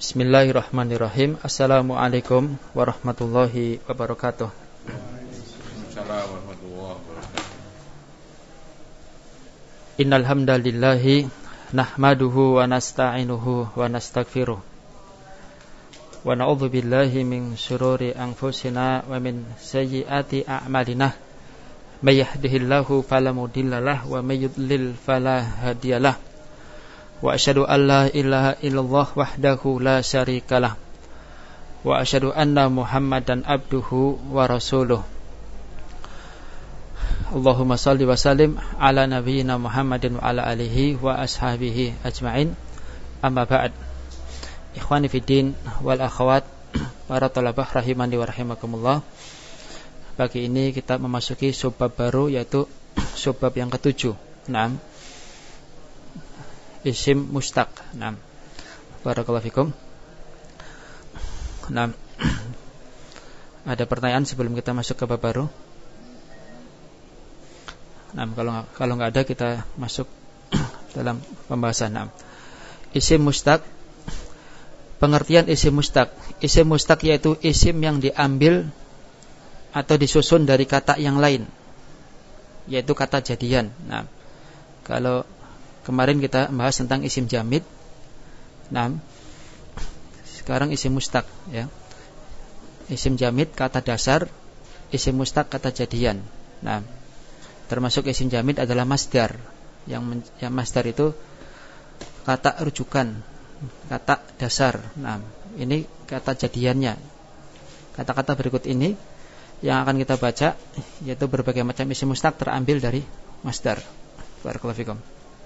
Bismillahirrahmanirrahim. Assalamualaikum warahmatullahi wabarakatuh. Innal hamdalillahi nahmaduhu wa nasta'inuhu wa nastaghfiruh. Wa na'udzu billahi min syururi anfusina wa min sayyiati a'malina. May yahdihillahu fala mudhillalah wa may yudlil fala hadiyalah. Wa asyhadu an la ilaha illallah wahdahu la syarikalah. Wa asyhadu anna Muhammadan abduhu wa rasuluh. Allahumma salli wa sallim ala nabiyyina Muhammadin wa ala alihi wa ashabihi ajma'in. Amma ba'd. Ikhwani fiddin wal akhawat, para thalabah rahimani wa rahimakumullah. Pagi ini kita memasuki subbab baru, yaitu subbab yang ke-7. Naam. Isim mustaq. Naam. Barakallahu fikum. Naam. Ada pertanyaan sebelum kita masuk ke bab baru? Naam, kalau enggak ada kita masuk dalam pembahasan. Naam. Isim mustaq. Pengertian isim mustaq. Isim mustaq yaitu isim yang diambil atau disusun dari kata yang lain, yaitu kata jadian. Nah, kalau kemarin kita bahas tentang isim jamid, nah, sekarang isim mustaq, ya. Isim jamid kata dasar, isim mustaq kata jadian. Nah, termasuk isim jamid adalah masdar. Yang masdar itu kata rujukan, kata dasar. Nah, ini kata jadiannya. Kata-kata berikut ini yang akan kita baca, yaitu berbagai macam isim mustaq terambil dari masdar. Barakallahu fikum.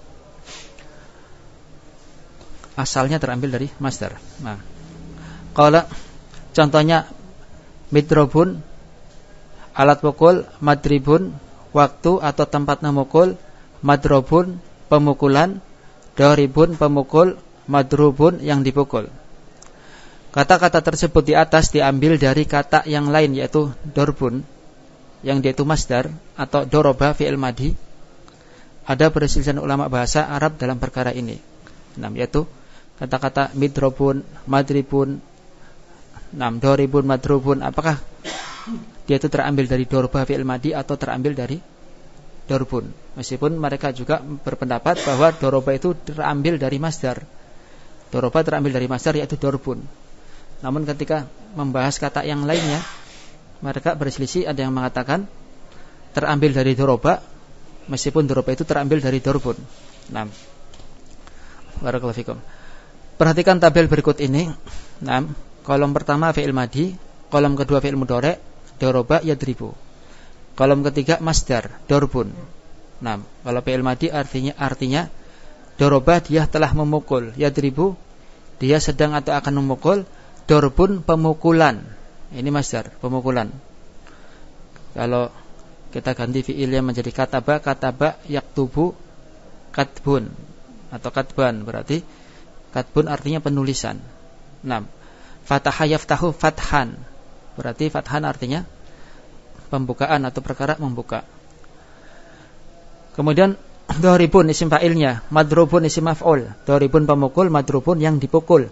Asalnya terambil dari masdar. Nah, kalau contohnya midrobun, alat pukul, madribun, waktu atau tempat memukul, madrobun, pemukulan, doribun, pemukul, madrubun, yang dipukul. Kata-kata tersebut di atas diambil dari kata yang lain, yaitu dorbun, yang dia itu masdar, atau doroba fi'il madi. Ada perselisihan ulama bahasa Arab dalam perkara ini. Nah, yaitu kata-kata midrobun, madribun, doribun, madrubun, apakah dia itu terambil dari doroba fi'il madi atau terambil dari dorbun? Meskipun mereka juga berpendapat bahwa doroba itu terambil dari masdar. Doroba terambil dari masdar, yaitu dorbun. Namun ketika membahas kata yang lainnya, mereka berselisih. Ada yang mengatakan terambil dari doroba, meskipun doroba itu terambil dari dorbun. Nah, barakallahu fikum. Perhatikan tabel berikut ini. Nah, kolom pertama fi'il madi, kolom kedua fi'il mudhari', doroba yadribu. Kolom ketiga masdar, dorbun. Nah, kalau fi'il madi artinya doroba dia telah memukul, yadribu dia sedang atau akan memukul, dorbun pemukulan. Ini masdar, pemukulan. Kalau kita ganti fi'ilnya menjadi kataba, kataba yaktubu, katbun atau katban, berarti katbun artinya penulisan. Nah, fataha yaftahu fathan, berarti fathan artinya pembukaan atau perkara membuka. Kemudian doribun isim fa'ilnya, madrubun isim maf'ul. Doribun pemukul, madrubun yang dipukul.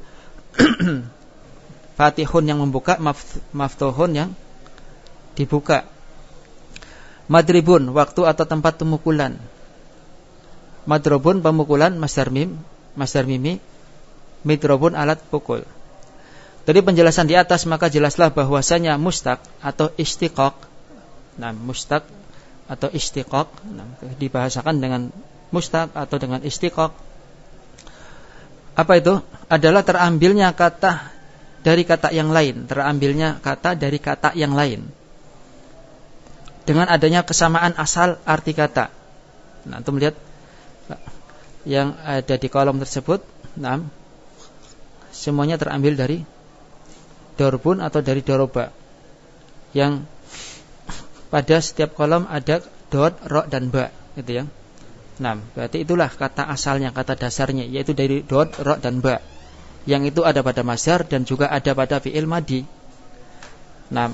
Fatihun yang membuka, maftuhun yang dibuka. Madribun waktu atau tempat pemukulan. Madrubun pemukulan, masdar mimi, midrobun alat pukul. Dari penjelasan di atas maka jelaslah bahwasanya mustaq atau istiqaq. Nah, mustaq atau istiqaq, dibahasakan dengan mustaq atau dengan istiqaq. Apa itu? Adalah terambilnya kata dari kata yang lain, terambilnya kata dari kata yang lain dengan adanya kesamaan asal arti kata. Nah, antum lihat yang ada di kolom tersebut. Nah, semuanya terambil dari dorbun atau dari doroba, yang pada setiap kolom ada dot, ro, dan ba, gitu ya. Nah, berarti itulah kata asalnya, kata dasarnya, yaitu dari dot, ro, dan ba. Yang itu ada pada masdar dan juga ada pada fi'il madi. Nah,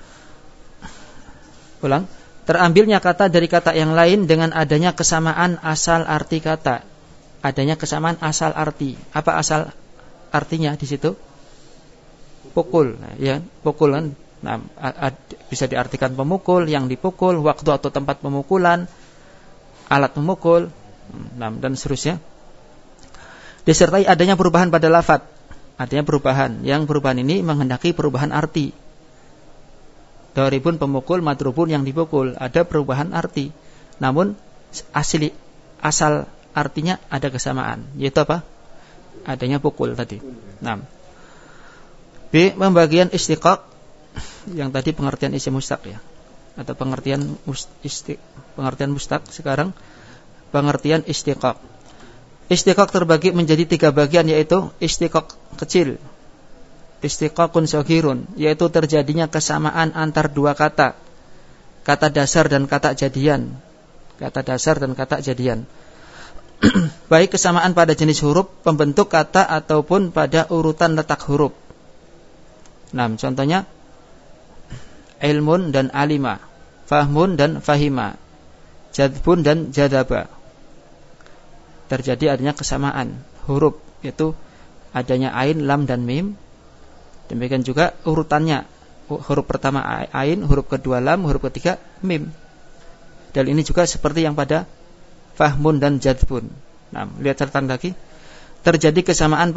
ulang. Terambilnya kata dari kata yang lain dengan adanya kesamaan asal arti kata. Adanya kesamaan asal arti. Apa asal artinya di situ pukul, ya, pukulan. Nah, bisa diartikan pemukul, yang dipukul, waktu atau tempat pemukulan, alat memukul, nah, dan seterusnya. Disertai adanya perubahan pada lafadz, adanya perubahan. Yang perubahan ini menghendaki perubahan arti. Daribun pemukul, madrubun yang dipukul, ada perubahan arti. Namun asal artinya ada kesamaan, yaitu apa? Adanya pukul tadi. Nah, B. Pembagian istiqaq, yang tadi pengertian isim mustaq, ya, atau pengertian mustaq. Sekarang pengertian istiqaq. Istiqaq terbagi menjadi 3 bagian, yaitu istiqaq kecil, istiqaqun shaghirun, yaitu terjadinya kesamaan antar dua kata dasar dan kata jadian. Kata dasar dan kata jadian. Baik kesamaan pada jenis huruf pembentuk kata ataupun pada urutan letak huruf. Nah, contohnya ilmun dan alima, fahmun dan fahima, jadbun dan jadaba. Terjadi adanya kesamaan huruf, yaitu adanya ain, lam dan mim. Demikian juga urutannya, huruf pertama ain, huruf kedua lam, huruf ketiga mim. Dan ini juga seperti yang pada fahmun dan jadbun. Nah, lihat catatan lagi. Terjadi kesamaan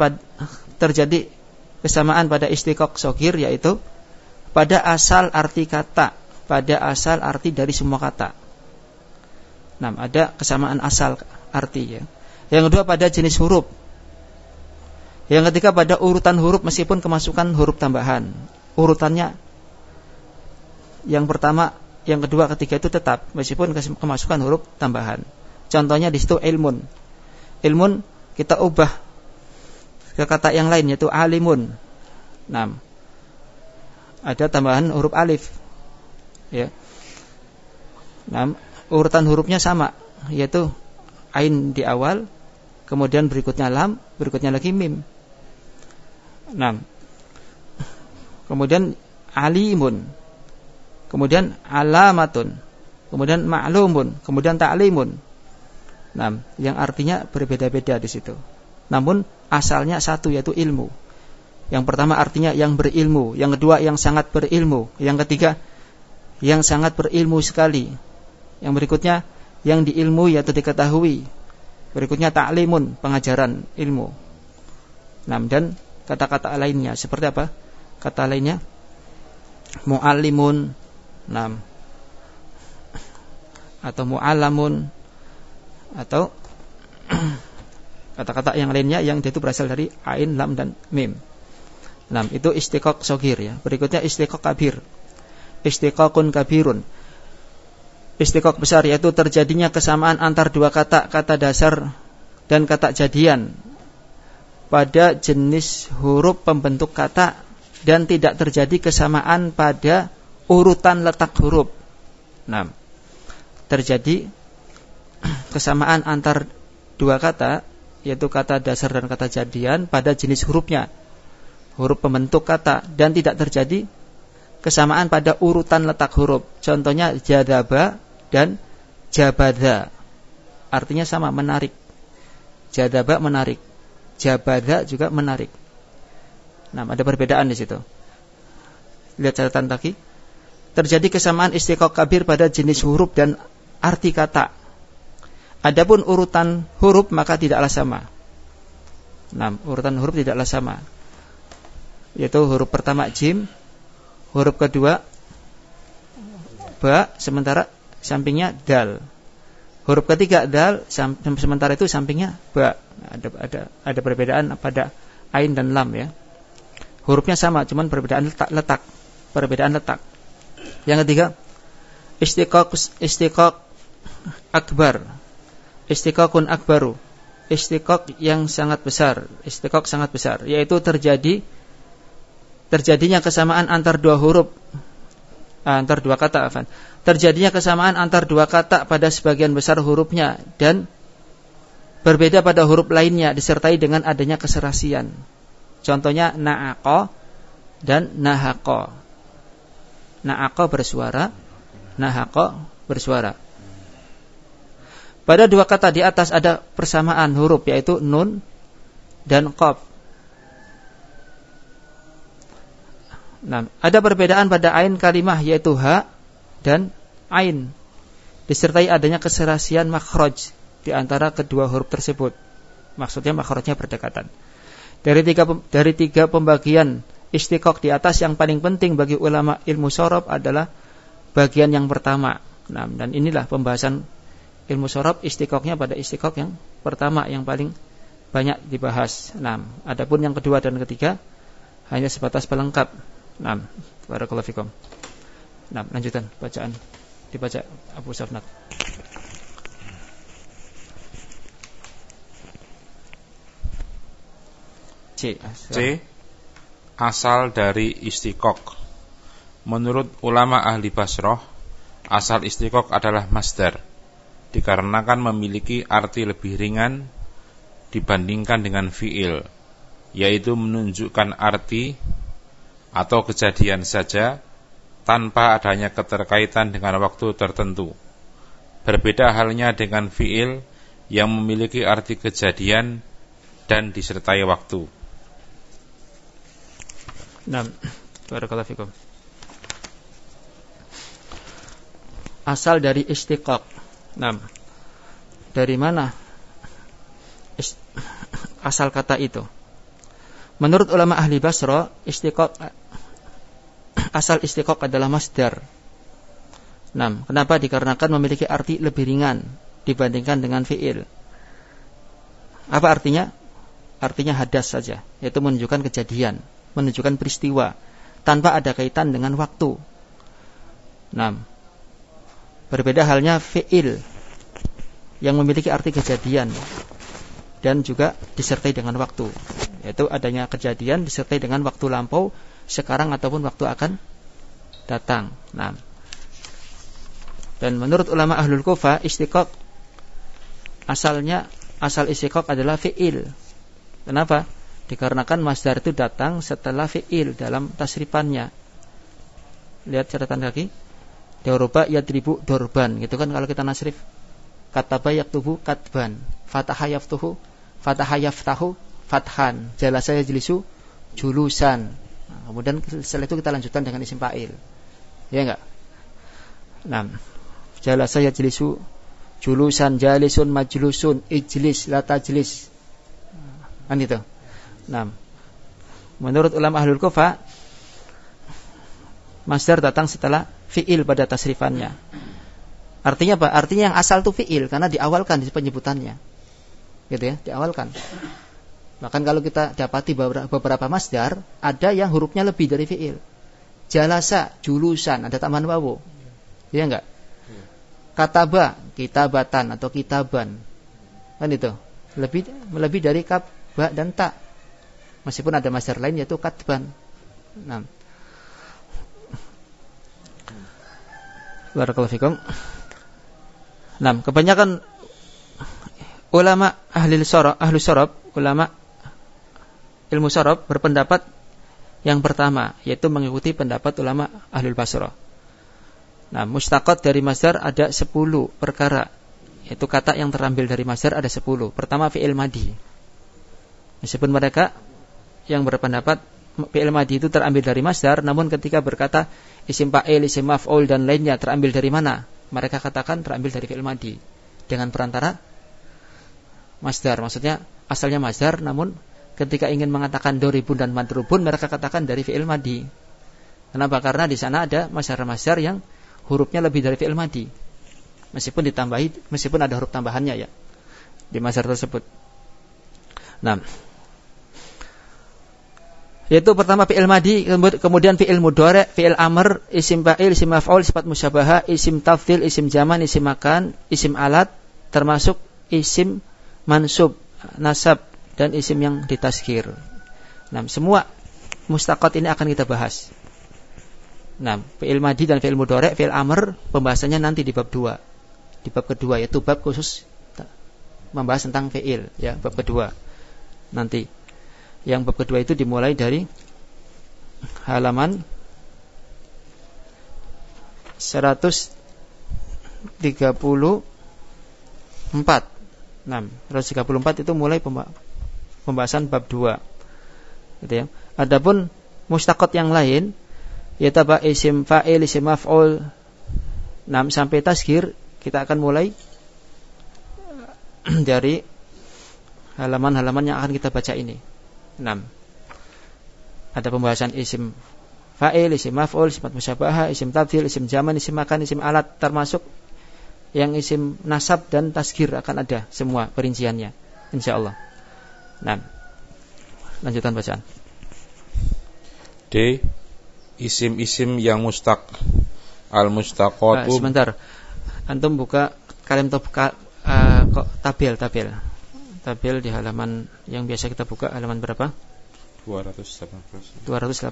pada istiqaq shaghir, yaitu pada asal arti kata, pada asal arti dari semua kata. Nah, ada kesamaan asal arti, ya. Yang kedua pada jenis huruf. Yang ketiga pada urutan huruf meskipun kemasukan huruf tambahan. Urutannya yang pertama, yang kedua, ketiga itu tetap meskipun kemasukan huruf tambahan. Contohnya di situ ilmun. Ilmun kita ubah ke kata yang lain, yaitu alimun. Nah, ada tambahan huruf alif, ya. Nah, urutan hurufnya sama, yaitu ain di awal, kemudian berikutnya lam, berikutnya lagi mim. Nah, kemudian alimun, kemudian alamatun, kemudian ma'lumun, kemudian ta'limun. Nah, yang artinya berbeda-beda di situ. Namun asalnya satu, yaitu ilmu. Yang pertama artinya yang berilmu, yang kedua yang sangat berilmu, yang ketiga yang sangat berilmu sekali, yang berikutnya yang diilmui atau diketahui, berikutnya ta'limun, pengajaran ilmu. Nah, dan kata-kata lainnya seperti apa? Kata lainnya mu'allimun, nah, atau mu'allamun, atau kata-kata yang lainnya yang itu berasal dari ain, lam dan mim. Nah, itu istiqaq shaghir, ya. Berikutnya istiqaq kabir. Istiqaqun kabirun. Istiqaq besar, yaitu terjadinya kesamaan antar dua kata dasar dan kata jadian pada jenis huruf pembentuk kata dan tidak terjadi kesamaan pada urutan letak huruf. Nah, terjadi kesamaan antar dua kata, yaitu kata dasar dan kata jadian pada jenis hurufnya, huruf pembentuk kata, dan tidak terjadi kesamaan pada urutan letak huruf. Contohnya jadaba dan jabada, artinya sama, menarik. Jadaba menarik, jabada juga menarik. Nah, ada perbedaan di situ. Lihat catatan lagi. Terjadi kesamaan istiqaq kabir pada jenis huruf dan arti kata. Adapun urutan huruf maka tidaklah sama. Nah, urutan huruf tidaklah sama, yaitu huruf pertama jim, huruf kedua ba, sementara sampingnya dal. Huruf ketiga dal, sementara itu sampingnya ba. Ada perbedaan pada ain dan lam, ya. Hurufnya sama, cuman perbedaan letak. Perbedaan letak. Yang ketiga istiqaq akbar, istiqaqun akbaru, istiqaq yang sangat besar, istiqaq sangat besar, yaitu terjadinya kesamaan antar dua huruf, antar dua kata, terjadinya kesamaan antar dua kata pada sebagian besar hurufnya dan berbeda pada huruf lainnya disertai dengan adanya keserasian. Contohnya na'aqa dan nahaqa. Na'aqa bersuara, nahaqa bersuara. Pada dua kata di atas ada persamaan huruf, yaitu nun dan qaf. Nah, ada perbedaan pada ain kalimah yaitu ha dan ain, disertai adanya keserasian makhraj di antara kedua huruf tersebut. Maksudnya makhrajnya berdekatan. Dari tiga pembagian istiqaq di atas, yang paling penting bagi ulama ilmu shorab adalah bagian yang pertama. Nah, dan inilah pembahasan ilmu shorab, istiqaqnya pada istiqaq yang pertama yang paling banyak dibahas. Nah, adapun yang kedua dan ketiga hanya sebatas pelengkap. Nah, barakallahu fikum. Nah, lanjutan bacaan dibaca Abu Safnat. C. Asal dari istiqaq. Menurut ulama ahli Basrah, asal istiqaq adalah masdar, dikarenakan memiliki arti lebih ringan dibandingkan dengan fi'il, yaitu menunjukkan arti atau kejadian saja tanpa adanya keterkaitan dengan waktu tertentu. Berbeda halnya dengan fi'il yang memiliki arti kejadian dan disertai waktu. Nah, barakallahu fikum. Asal dari istiqaq. Nah, dari mana asal kata itu? Menurut ulama ahli Basra, asal istiqaq adalah masdar. Nah, kenapa? Dikarenakan memiliki arti lebih ringan dibandingkan dengan fi'il. Apa artinya? Artinya hadas saja, yaitu menunjukkan kejadian, menunjukkan peristiwa, tanpa ada kaitan dengan waktu. Nah, berbeda halnya fi'il yang memiliki arti kejadian dan juga disertai dengan waktu, yaitu adanya kejadian disertai dengan waktu lampau, sekarang ataupun waktu akan datang. Nah, dan menurut ulama ahlul Kufah, istiqaq asal istiqaq adalah fi'il. Kenapa? Dikarenakan masdar itu datang setelah fi'il dalam tasrifannya. Lihat catatan kaki. Daruba yadribu dorban, gitu kan kalau kita nasrif. Kataba yaktubu katban, fataha yaftuhu, fataha yaftahu fathan, jalasa yajlisu julusan. Nah, kemudian setelah itu kita lanjutkan dengan isim fa'il. Ya enggak? Nah, jalasa yajlisu julusan, jalisun majlusun, ijlis la tajlis. Kan itu. Nah, menurut ulama ahlul Kufah, masdar datang setelah fi'il pada tasrifannya. Artinya apa? Artinya yang asal itu fi'il, karena diawalkan di penyebutannya. Gitu ya, diawalkan. Bahkan kalau kita dapati beberapa masdar, ada yang hurufnya lebih dari fi'il. Jalasa, julusan, ada tambahan wawu. Iya enggak? Kataba, kitabatan atau kitaban. Kan itu. Lebih dari kab, ba dan ta. Meskipun ada masdar lain yaitu katban. Nah, barakallahu fikum. Nah, kebanyakan ulama ahli sorab, ulama ilmu sorab berpendapat yang pertama, yaitu mengikuti pendapat ulama ahli Basrah. Nah, mustaqat dari masdar ada 10 perkara, yaitu kata yang terambil dari masdar ada 10. Pertama, fi'il madi. Meskipun mereka yang berpendapat fi'il madi itu terambil dari masdar, namun ketika berkata isim fa'il, isim maf'ul dan lainnya terambil dari mana? Mereka katakan terambil dari fi'il madi dengan perantara masdar. Maksudnya asalnya masdar, namun ketika ingin mengatakan doribun dan madrubun, mereka katakan dari fi'il madi. Kenapa? Karena di sana ada masdar-masdar yang hurufnya lebih dari fi'il madi. Meskipun ada huruf tambahannya ya di masdar tersebut. Nah, yaitu pertama fi'il madi, kemudian fi'il mudhari', fi'il amr, isim fa'il, isim maf'ul, sifat musyabahah, isim tafdhil, isim zaman, isim makan, isim alat, termasuk isim mansub, nasab dan isim yang ditazkir. Nah, semua mustaqat ini akan kita bahas. Nah, fi'il madi dan fi'il mudhari', fi'il amr pembahasannya nanti di bab 2. Di bab kedua, yaitu bab khusus membahas tentang fi'il ya, bab kedua. Nanti yang bab kedua itu dimulai dari halaman 134. Nah, 134 itu mulai pembahasan bab 2. Gitu ya. Adapun mustaqat yang lain yaitu apa? Isim fa'il, isim maf'ul. Nah, sampai tasghir kita akan mulai dari halaman-halaman yang akan kita baca ini. 6. Ada pembahasan isim fa'il, isim maf'ul, sifat musyabahah, isim tabdil, isim zaman, isim makan, isim alat, termasuk yang isim nasab dan tasghir akan ada semua perinciannya insyaallah. Nah, lanjutan bacaan. D. Isim-isim yang mustaq. Al-mustaqatu. Sebentar. Antum buka kalim tabel di halaman yang biasa kita buka, halaman berapa? 218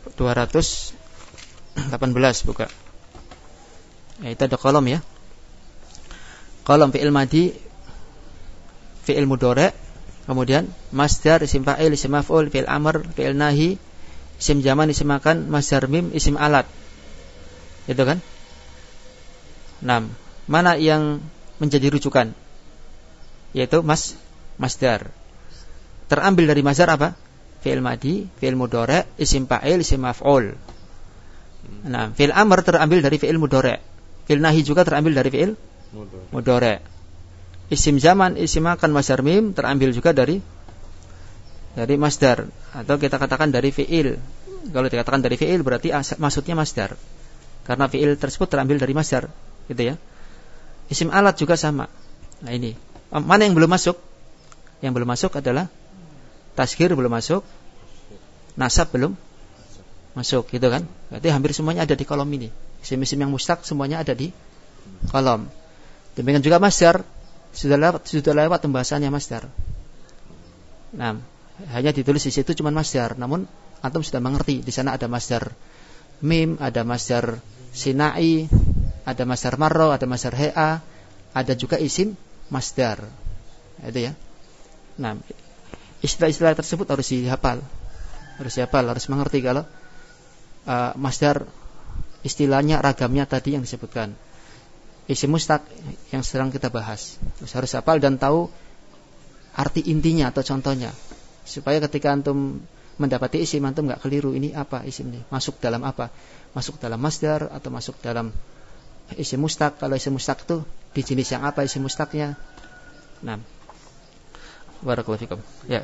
buka. Ya, itu ada kolom ya. Kolom fi'il madi, fi'il mudhari', kemudian masdar, isim fa'il, isim maf'ul, fi'il amr, fi'il nahi, isim zaman, isim makan, masdar mim, isim alat. Itu kan? 6. Mana yang menjadi rujukan? Yaitu masdar. Terambil dari masdar apa? Fi'il madi, fi'il mudhari', isim fa'il, isim maf'ul. Nah, fi'il amr terambil dari fi'il mudhari'. Fi'il nahi juga terambil dari fi'il mudhari'. Isim zaman, isim makan, masdar mim terambil juga dari masdar, atau kita katakan dari fi'il. Kalau dikatakan dari fi'il berarti maksudnya masdar, karena fi'il tersebut terambil dari masdar, gitu ya. Isim alat juga sama. Nah, ini mana yang belum masuk? Yang belum masuk adalah tasghir belum masuk, nasab belum masuk, gitu kan? Berarti hampir semuanya ada di kolom ini. Isim-isim yang mustaq semuanya ada di kolom. Demikian juga masdar, sudah lewat pembahasannya masdar. Nah, hanya ditulis di situ cuma masdar, namun antum sudah mengerti di sana ada masdar mim, ada masdar sinai, ada masdar marra, ada masdar he'a, ada juga isim masdar. Itu ya. Nah, istilah-istilah tersebut harus dihafal. Harus mengerti kalau masdar istilahnya, ragamnya tadi yang disebutkan. Isim mustaq yang sedang kita bahas. Terus harus hafal dan tahu arti intinya atau contohnya, supaya ketika antum mendapati isim, antum enggak keliru, ini apa isim ini? Masuk dalam apa? Masuk dalam masdar atau masuk dalam isim mustaq? Kalau isim mustaq itu di jenis yang apa isim mustaqnya? Nah, barakallahu fikum. Ya.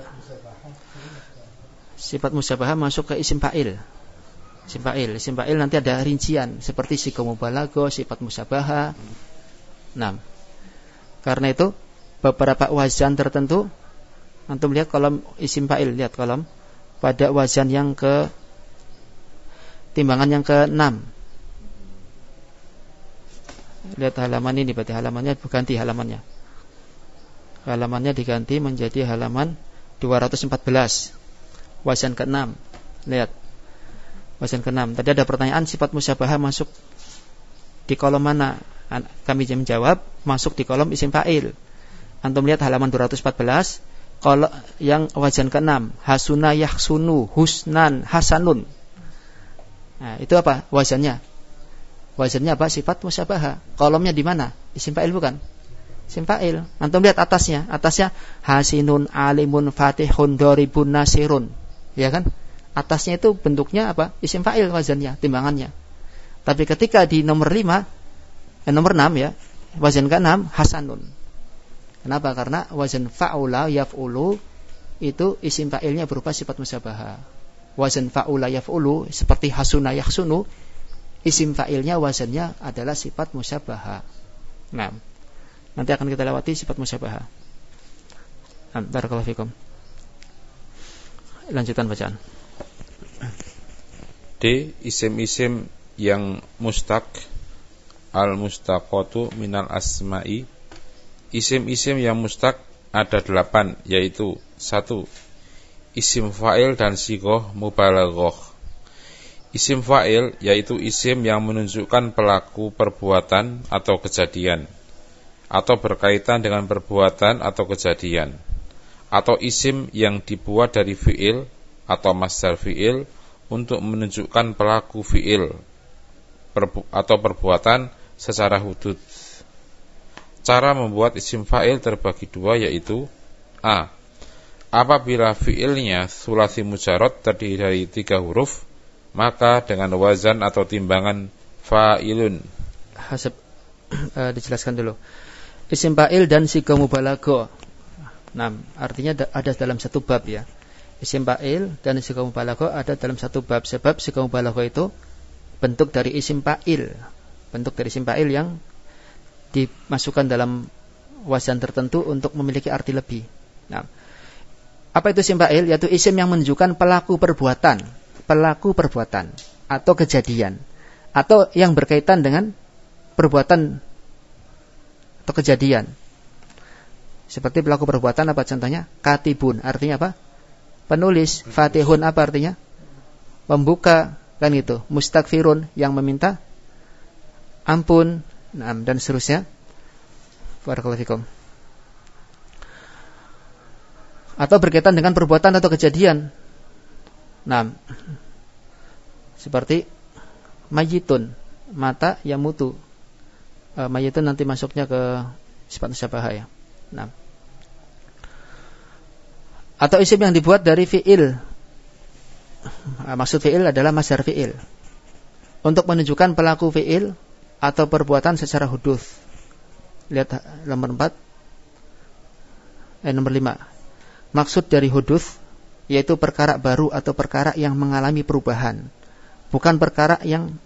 Sifat musyabahah masuk ke isim fa'il. Isim fa'il nanti ada rincian seperti sighah mubalaghah, sifat musyabahah. Nah, karena itu beberapa wazan tertentu antum lihat kolom isim fa'il, lihat kolom pada wazan yang ke timbangan yang ke-6. Lihat halaman ini, berarti halamannya diganti halamannya. Halamannya diganti menjadi halaman 214. Wazan ke-6. Lihat. Wazan ke-6. Tadi ada pertanyaan sifat musyabahah masuk di kolom mana? Kami menjawab masuk di kolom isim fa'il. Antum lihat halaman 214, kolom yang wazan ke-6, hasuna yahsunu, husnan, hasanun. Nah, itu apa wazannya? Wazannya apa? Sifat musyabahah. Kolomnya di mana? Isim fa'il bukan? Isim fa'il. Antum lihat atasnya hasinun, alimun, fatihun, doribun, nasirun. Ya kan? Atasnya itu bentuknya apa? Isim fa'il wazannya, timbangannya. Tapi ketika di nomor 6 ya, wazan ke-6 hasanun. Kenapa? Karena wazan fa'ula yaf'ulu itu isim fa'ilnya berupa sifat musyabahah. Wazan fa'ula yaf'ulu seperti hasuna yahsunu, isim fa'ilnya wazannya adalah sifat musyabahah. Nah, nanti akan kita lewati sifat musyabahah. Barakallahu fikum. Lanjutan bacaan. D. Isim-isim yang mustaq. Al-mustaqatu minal asma'i. Isim-isim yang mustaq ada 8, yaitu 1. Isim fa'il dan sighah mubalaghah. Isim fa'il yaitu isim yang menunjukkan pelaku perbuatan atau kejadian, atau berkaitan dengan perbuatan atau kejadian, atau isim yang dibuat dari fi'il atau masdar fi'il untuk menunjukkan pelaku fi'il atau perbuatan secara hudud. Cara membuat isim fa'il terbagi 2, yaitu A. Apabila fi'ilnya sulasi mujarrad terdiri dari 3 huruf, maka dengan wazan atau timbangan fa'ilun. Dijelaskan dulu. Isim fa'il dan siga mubalaghah. Nah, artinya ada dalam satu bab ya. Isim fa'il dan siga mubalaghah ada dalam satu bab, sebab siga mubalaghah itu bentuk dari isim fa'il. Bentuk dari isim fa'il yang dimasukkan dalam wazan tertentu untuk memiliki arti lebih. Nah, apa itu isim fa'il? Yaitu isim yang menunjukkan pelaku perbuatan atau kejadian, atau yang berkaitan dengan perbuatan atau kejadian. Seperti pelaku perbuatan apa contohnya? Katibun, artinya apa? Penulis. Fatihun, apa artinya? Membuka, kan gitu. Mustaghfirun, yang meminta ampun, dan seterusnya. Barakallahu fikum. Atau berkaitan dengan perbuatan atau kejadian. Nah, seperti mayitun, mata yang mutu. Mayitun nanti masuknya ke sifat musyabahah ya. Nah. Atau isim yang dibuat dari fi'il. Maksud fi'il adalah masdar fi'il. Untuk menunjukkan pelaku fi'il atau perbuatan secara hudus. Lihat nomor 5. Maksud dari hudus yaitu perkara baru atau perkara yang mengalami perubahan, bukan perkara yang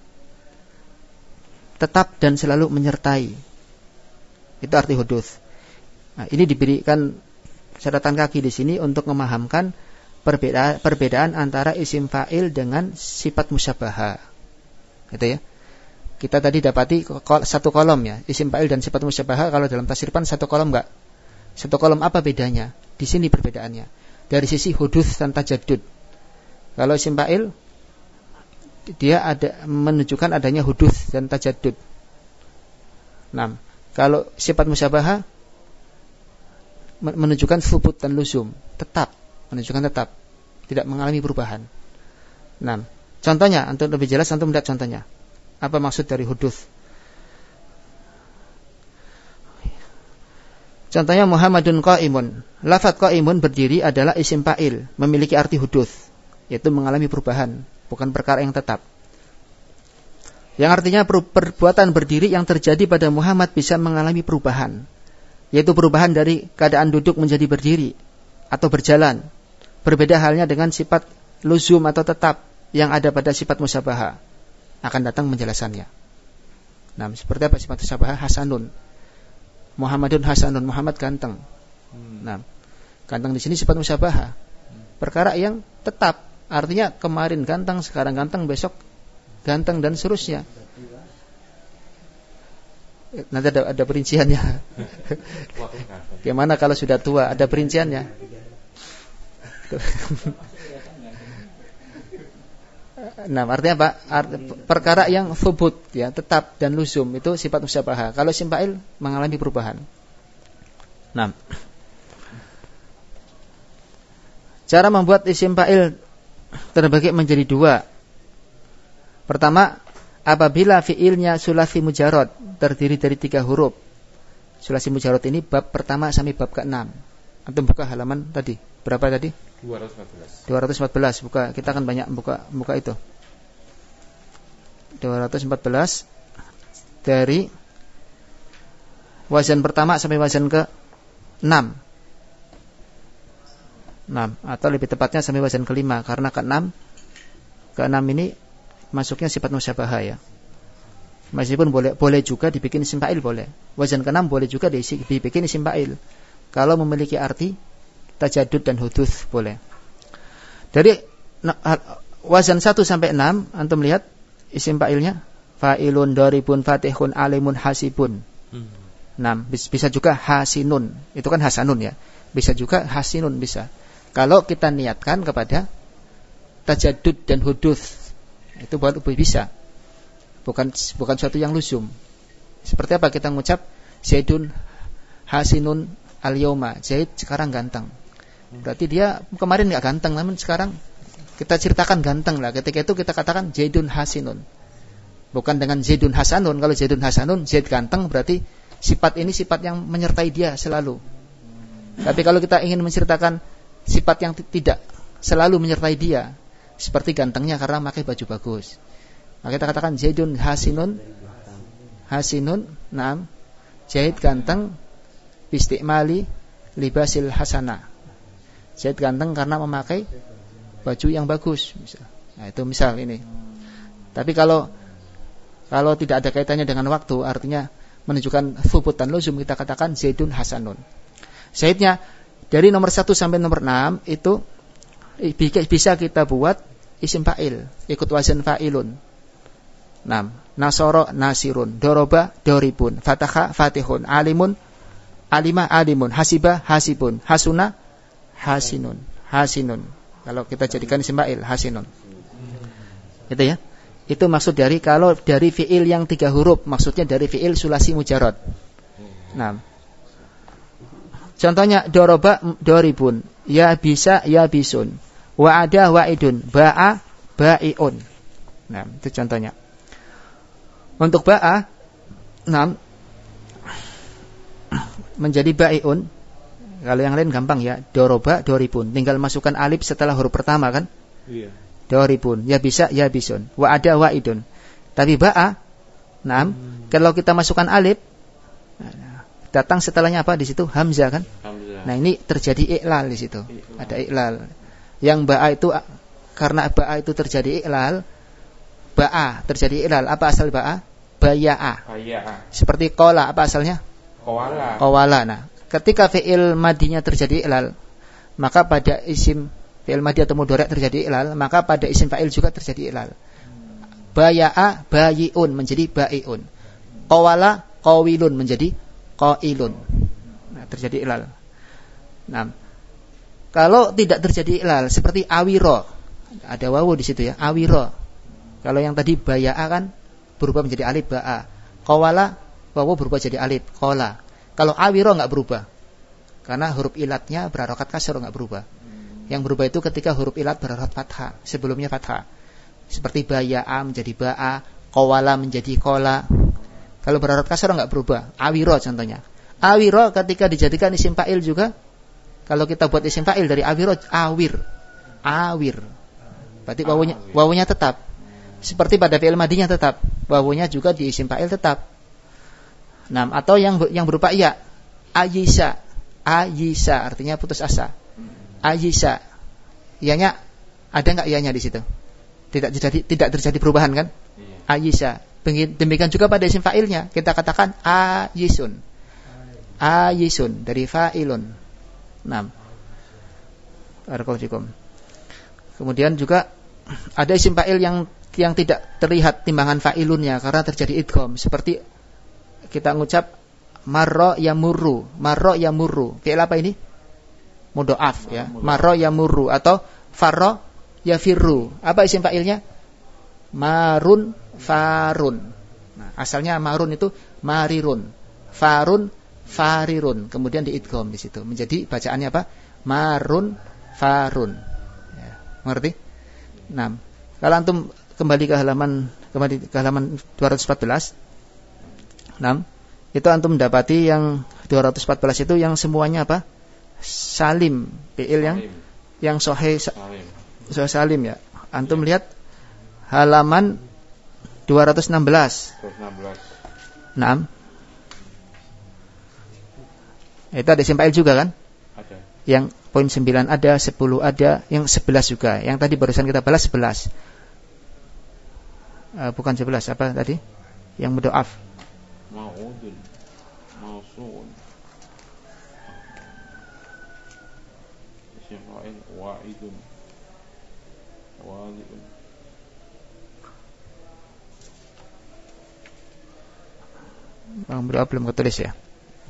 tetap dan selalu menyertai. Itu arti hudus. Nah, ini diberikan catatan kaki di sini untuk memahamkan perbedaan antara isim fa'il dengan sifat musyabahah. Gitu ya. Kita tadi dapati satu kolom ya, isim fa'il dan sifat musyabahah. Kalau dalam tasrifan satu kolom enggak? Satu kolom, apa bedanya? Di sini perbedaannya. Dari sisi hudus dan tajaddud. Kalau isim fa'il dia menunjukkan adanya hudus dan tajaddud. Nah, kalau sifat musyabahah menunjukkan subut dan luzum, menunjukkan tetap, tidak mengalami perubahan. Nah, contohnya, untuk lebih jelas antum lihat contohnya. Apa maksud dari hudus? Contohnya Muhammadun qa'imun. Lafaz qa'imun berdiri adalah isim fa'il, memiliki arti hudus, yaitu mengalami perubahan, bukan perkara yang tetap. Yang artinya perbuatan berdiri yang terjadi pada Muhammad bisa mengalami perubahan, yaitu perubahan dari keadaan duduk menjadi berdiri atau berjalan. Berbeda halnya dengan sifat luzum atau tetap yang ada pada sifat musyabahah. Akan datang penjelasannya. Nah, seperti apa sifat musyabahah? Hasanun. Muhammadun hasanun, Muhammad ganteng. Nah, ganteng di sini sifat musyabahah. Perkara yang tetap, artinya kemarin ganteng, sekarang ganteng, besok ganteng dan seterusnya. Nanti ada perinciannya. Gimana kalau sudah tua? Ada perinciannya. Nah, artinya apa? Perkara yang thubut ya, tetap dan luzum, itu sifat musyabahah. Kalau isim fa'il mengalami perubahan. Nah, cara membuat isim fa'il terbagi menjadi dua. Pertama, apabila fi'ilnya sulasi mujarrad, terdiri dari 3 huruf. Sulasi mujarrad ini bab pertama sampai bab ke-6. Antum buka halaman tadi. Berapa tadi? 214. Buka, kita akan banyak buka itu. 214 dari wazan pertama sampai wazan ke-6. 6 atau lebih tepatnya sampai wazan ke-5, karena ke-6 ini masuknya sifat musyabahah ya. Meskipun boleh juga dibikin isim fa'il, boleh. Wazan ke-6 boleh juga dibikin isim fa'il kalau memiliki arti tajaddud dan hudus, boleh. Dari wazan 1 sampai 6 antum lihat isim fa'ilnya fa'ilun, daribun, fatihun, alimun, hasibun. 6. Bisa juga hasinun, itu kan hasanun ya. Bisa juga hasinun, bisa. Kalau kita niatkan kepada tajaddud dan hudus, itu baru bisa. Bukan suatu yang luzum. Seperti apa kita mengucap Zaidun hasinun al-yauma, Zaid sekarang ganteng. Berarti dia kemarin enggak ganteng, namun sekarang kita ceritakan ganteng lah. Ketika itu kita katakan Zaidun hasinun. Bukan dengan Zaidun hasanun. Kalau Zaidun hasanun, Zaid ganteng, berarti sifat ini sifat yang menyertai dia selalu. Tapi kalau kita ingin menceritakan sifat yang tidak selalu menyertai dia, Seperti gantengnya karena pakai baju bagus. Maka kita katakan Zaidun hasinun. Naam. Zaid ganteng bistimali libasil hasana. Zaid ganteng karena memakai baju yang bagus. Nah, itu misal ini. Tapi kalau tidak ada kaitannya dengan waktu, artinya menunjukkan thubut dan luzum, kita katakan Zaidun hasanun. Zaidnya dari nomor 1 sampai nomor 6 itu bisa kita buat isim fa'il, ikut wazan fa'ilun. 6. Nasoro nasirun, doroba doribun, fataha fatihun, alimun alima alimun, hasiba hasibun, hasuna hasinun. Kalau kita jadikan isim fa'il hasinun. Gitu ya. Itu maksud dari kalau dari fi'il yang 3 huruf, maksudnya dari fi'il sulasi mujarrad. 6. Contohnya doroba doribun, ya bisa ya bisun, wa'ada wa'idun, ba'a ba'iun. Nah, itu contohnya. Untuk ba'a, menjadi ba'iun. Kalau yang lain gampang ya, doroba doribun, tinggal masukkan alif setelah huruf pertama kan? Iya. Doribun, ya bisa ya bisun, wa'ada wa'idun. Tapi ba'a, kalau kita masukkan alif, datang setelahnya apa di situ? Hamzah kan? Hamzah. Nah, ini terjadi iqlal di situ. Ada iqlal. Yang ba'a itu karena ba'a itu terjadi iqlal, ba'a terjadi iqlal. Apa asal ba'a? Baya'a. Seperti qala, apa asalnya? Qawala. Nah, ketika fi'il madinya terjadi iqlal, maka pada isim fi'il madi atau mudhari' terjadi iqlal, maka pada isim fa'il juga terjadi iqlal. Baya'a bayi'un menjadi ba'i'un. Qawala qawilun menjadi qailun. Nah, terjadi iqlal. Nah, kalau tidak terjadi iqlal seperti awiro, ada wawu di situ ya, awiro. Kalau yang tadi baya'a kan berubah menjadi alif ba'a. Qawala wawu berubah jadi alif qala. Kalau awiro enggak berubah. Karena huruf ilatnya berharokat kasar, enggak berubah. Yang berubah itu ketika huruf ilat berharokat fathah, sebelumnya fathah. Seperti baya'a menjadi ba'a, qawala menjadi qala. Kalau berharokat kasar enggak berubah. Awiro contohnya. Awiro ketika dijadikan isim fa'il juga, kalau kita buat isim fa'il dari awiro, awir. Berarti wawunya tetap. Seperti pada fi'il madinya tetap, wawunya juga di isim fa'il tetap. Nah, atau yang berupa ya, ayisa artinya putus asa. Ayisa, ianya ada enggak ianya di situ? Tidak terjadi perubahan kan? Ayisa. Demikian juga pada isim fa'ilnya, kita katakan ayisun dari fa'ilun. Nah, barakallahu. Kemudian juga ada isim fa'il yang tidak terlihat timbangan fa'ilunnya karena terjadi idgham, seperti kita ngucap marra yamurru. Fi'il apa ini? Mudha'af ya. Marra yamurru atau farra yafirru. Apa isim fa'ilnya? Marun farun. Nah, asalnya marun itu marirun, farun farirun. Kemudian diidgham di situ menjadi bacaannya apa? Marun farun. Ya, mengerti? Nah, kalau antum kembali ke halaman 214. Itu antum mendapati yang 214 itu yang semuanya apa? Salim, fi'il yang sahih salim ya. Antum lihat halaman 216. Itu ada isim fa'il juga kan? Ada. Yang poin 9 ada, 10 ada, yang 11 juga. Yang tadi barusan kita balas 11. Bukan 11, apa tadi? Yang mudha'af. Ma'udun, mausuun. Isim fa'il wa'idun. Wali'un. Bang berdoa belum ketulis ya?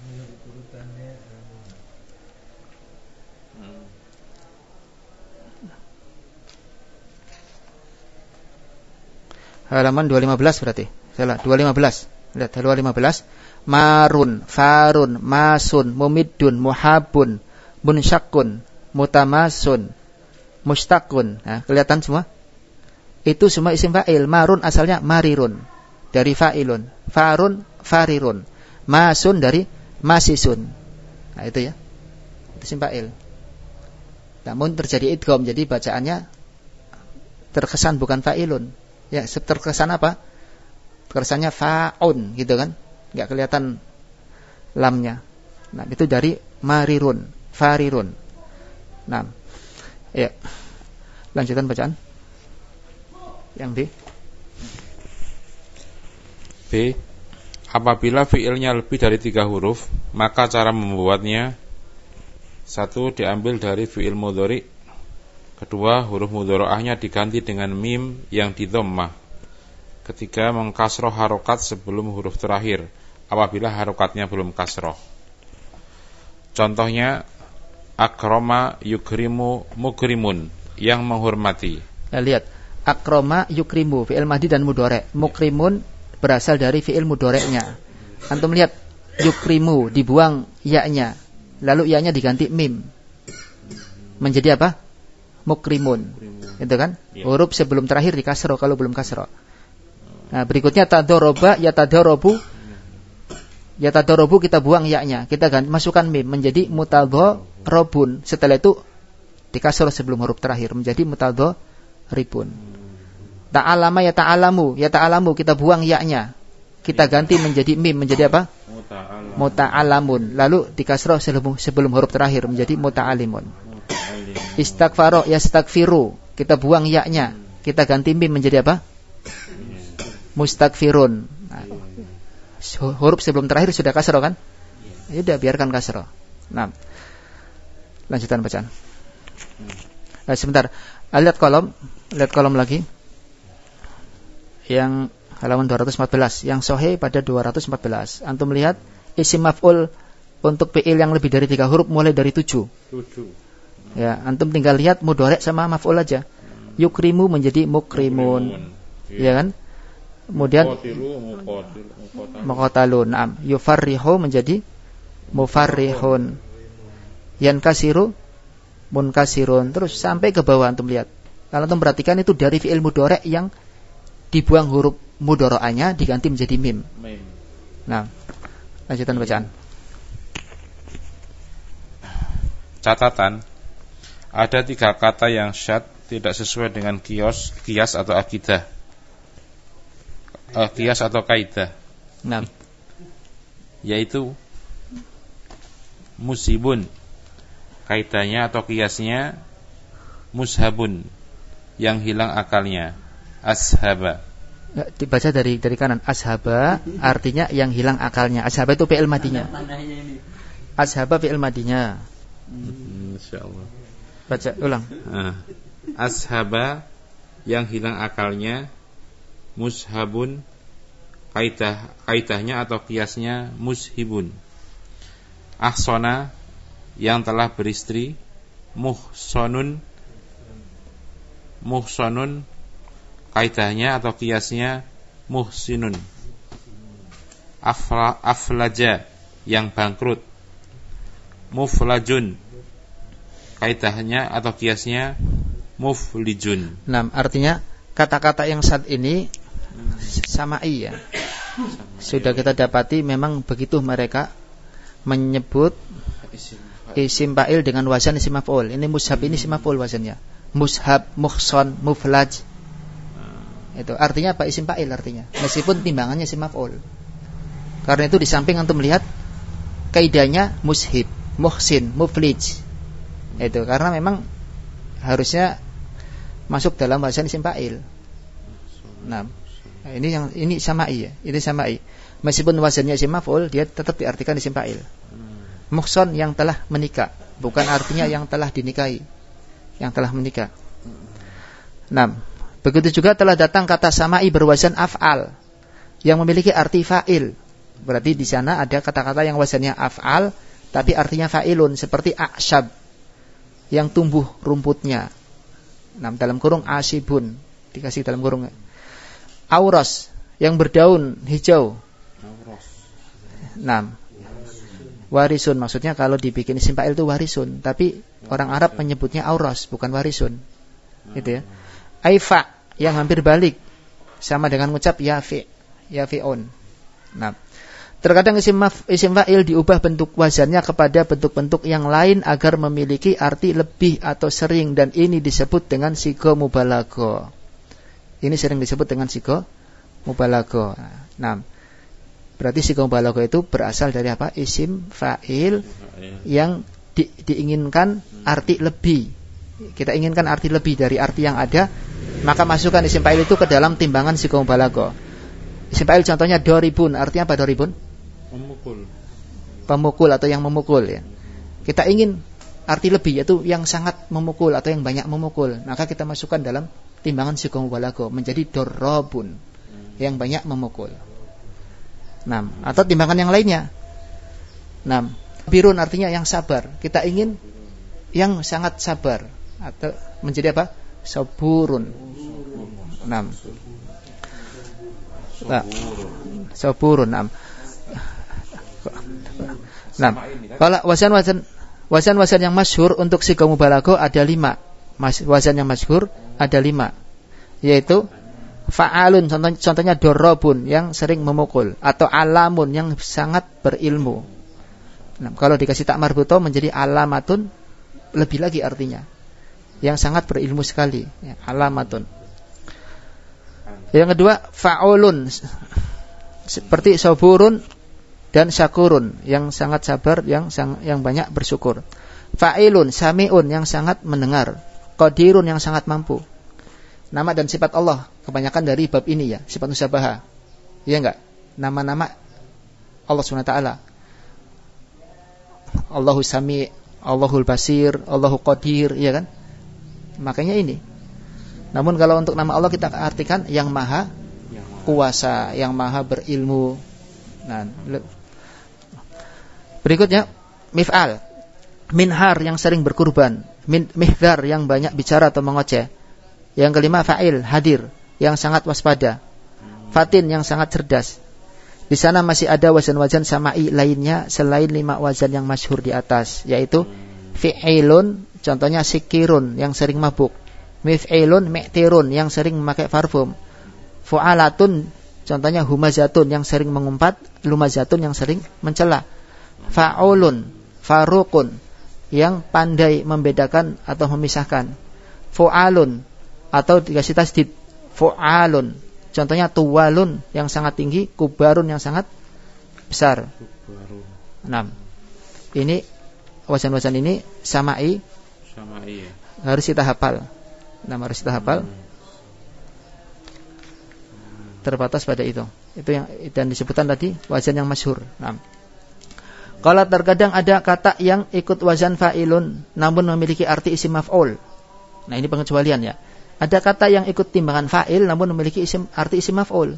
Halaman 215 berarti. Salah, 215. Lihat 215. Marun, farun, masun, mumiddun, muhabun, munsyakkun, mutamasun, mustaqun. Nah, kelihatan semua? Itu semua isim fa'il. Marun asalnya marirun, dari fa'ilun. Farun, farirun. Masun dari masisun. Nah, itu ya. Itu isim fa'il. Namun terjadi idgham, jadi bacaannya terkesan bukan fa'ilun. Ya, terkesan apa? Terkesannya fa'un gitu kan? Enggak kelihatan lamnya. Nah, itu dari marirun, farirun. Nah, ya. Lanjutkan bacaan. Yang B. Apabila fi'ilnya lebih dari 3 huruf, maka cara membuatnya: 1. Diambil dari fi'il mudhari'. 2. Huruf mudhari'ahnya diganti dengan mim yang didhammah. 3. Mengkasroh harokat sebelum huruf terakhir apabila harokatnya belum kasroh. Contohnya, akroma yukrimu mukrimun, yang menghormati. Nah, lihat, akroma yukrimu fi'il madhi dan mudhari'. Mukrimun berasal dari fi'il mudhari'nya. Antum lihat, yukrimu dibuang ya-nya, lalu ya-nya diganti mim. Menjadi apa? Mukrimun. Itu kan? Huruf sebelum terakhir di kasroh kalau belum kasroh. Nah, berikutnya tadoroba yatadorobu. Yatadorobu kita buang ya-nya, kita ganti masukkan mim menjadi mutadharobun. Setelah itu dikasroh sebelum huruf terakhir menjadi mutadharibun. Ta'alama yata'alamu kita buang ya-nya, kita ganti menjadi mim menjadi apa? Muta'alamun. Lalu dikasroh sebelum huruf terakhir menjadi muta'alimun. Istighfaro yastaghfiru, kita buang ya-nya, kita ganti mim menjadi apa? Mustaghfirun. Nah, huruf sebelum terakhir sudah kasroh kan? Ya udah, biarkan kasroh. Nah, lanjutan bacaan. Nah, sebentar. Lihat kolom lagi. Yang halaman 214, yang sahih pada 214. Antum lihat isim maf'ul untuk fi'il yang lebih dari 3 huruf mulai dari 7. Ya, antum tinggal lihat mudhari' sama maf'ul aja. Yukrimu menjadi mukrimun. Ya kan? Kemudian muqatalun. Yufarrihu menjadi mufarrihun. Yankasiru munkasirun. Terus sampai ke bawah antum lihat. Kalau antum perhatikan itu dari fi'il mudhari' yang dibuang huruf mudhari'ahnya diganti menjadi mim. Nah, lanjutan bacaan. Catatan: ada 3 kata yang syadz tidak sesuai dengan qiyas atau akidah. Qiyas atau kaidah. Nah, yaitu musibun, kaidahnya atau qiyasnya mushabun, yang hilang akalnya. Ashaba. Ya, dibaca dari kanan. Ashaba artinya yang hilang akalnya. Ashaba itu fi'il madinya. Ashaba fi'il madinya. Insyaallah. Baca ulang. Ashaba yang hilang akalnya. Mushabun, kaidahnya atau qiyasnya mushibun. Ahsana, yang telah beristri. Muhsonun, kaidahnya atau qiyasnya muhsinun. Aflaja, yang bangkrut. Muflajun, kaidahnya atau qiyasnya muflijun. Nah, artinya kata-kata yang saat ini sama'i ya. Sudah kita dapati memang begitu mereka menyebut isim fa'il dengan wazan isim maf'ul. Ini mushab, ini isim maf'ul wazannya. Mushab, muhson, muflaj. Itu artinya apa? Isim fa'il artinya. Meskipun timbangannya isim maf'ul. Karena itu di samping antum melihat kaidahnya mushib, muhsin, muflij. Itu karena memang harusnya masuk dalam wazan isim fa'il. Nah, ini sama'i ya. Ini sama'i. Meskipun wazannya isim maf'ul, dia tetap diartikan isim fa'il. Muhson, yang telah menikah, bukan artinya yang telah dinikahi, yang telah menikah. Nah, begitu juga telah datang kata sama'i berwazan af'al yang memiliki arti fa'il. Berarti di sana ada kata-kata yang wazannya af'al tapi artinya fa'ilun, seperti a'syab, yang tumbuh rumputnya. Nah, dalam kurung asibun, dikasih dalam kurung. Auros, yang berdaun hijau. Nah, warisun, maksudnya kalau dibikin isim fa'il itu warisun, tapi orang Arab menyebutnya auros, bukan warisun. Gitu ya. Aifa, yang hampir balik, sama dengan mengucap yafi'un. Nah, terkadang isim fa'il diubah bentuk wazannya kepada bentuk-bentuk yang lain agar memiliki arti lebih atau sering, dan ini disebut dengan sigo mubalaghah. Ini sering disebut dengan sigo mubalaghah. Nah, berarti sigo mubalaghah itu berasal dari apa? Isim fa'il yang diinginkan arti lebih. Kita inginkan arti lebih dari arti yang ada, maka masukkan isim fa'il itu ke dalam timbangan sigo mubalaghah. Isim fa'il contohnya doribun, artinya apa doribun? Pemukul atau yang memukul ya. Kita ingin arti lebih, yaitu yang sangat memukul atau yang banyak memukul, maka kita masukkan dalam timbangan sigo mubalaghah menjadi dorobun, yang banyak memukul. 6. Atau timbangan yang lainnya. 6. Birun artinya yang sabar. Kita ingin yang sangat sabar, atau menjadi apa? Saburun. 6. Saburun. 6. Kalau wazan-wazan yang masyhur untuk sigo mubalaghah ada 5. Wazan yang masyhur ada 5, yaitu fa'alun, contohnya dorobun, yang sering memukul, atau alamun, yang sangat berilmu. Nah, kalau dikasih tak marbuto menjadi alamatun, lebih lagi artinya, yang sangat berilmu sekali ya, alamatun. Yang kedua fa'ulun, seperti saburun dan syakurun, yang sangat sabar, yang banyak bersyukur. Fa'ilun, sami'un, yang sangat mendengar. Qadirun, yang sangat mampu. Nama dan sifat Allah kebanyakan dari bab ini ya, sifat musyabahah. Iya enggak? Nama-nama Allah SWT. Allahu Sami', Allahul Basir, Allahu Qadir, iya kan? Makanya ini. Namun kalau untuk nama Allah kita artikan yang maha kuasa, yang maha berilmu. Nah, berikutnya mif'al, minhar, yang sering berkurban, mihdar, yang banyak bicara atau mengoceh. Yang kelima fa'il, hadir, yang sangat waspada. Fatin, yang sangat cerdas. Di sana masih ada wazan-wazan sama'i lainnya selain 5 wazan yang masyhur di atas, yaitu fi'ilun, contohnya sikirun, yang sering mabuk. Mif'ilun, mi'tirun, yang sering memakai parfum. Fu'alatun, contohnya humazatun, yang sering mengumpat. Lumazatun, yang sering mencela. Fa'ulun, faruqun, yang pandai membedakan atau memisahkan. Fu'alun, atau dikasih tasdid, fu'alun, contohnya tuwalun, yang sangat tinggi. Kubarun, yang sangat besar. 6. Ini wazan-wazan ini sama'i ya. Harus kita hafal. Harus kita hafal. Terbatas pada itu. Itu yang dan disebutkan tadi wazan yang masyhur. 6. Kalau terkadang ada kata yang ikut wazan fa'ilun namun memiliki arti isim maf'ul. Nah, ini pengecualian ya. Ada kata yang ikut timbangan fa'il namun memiliki arti isim maf'ul.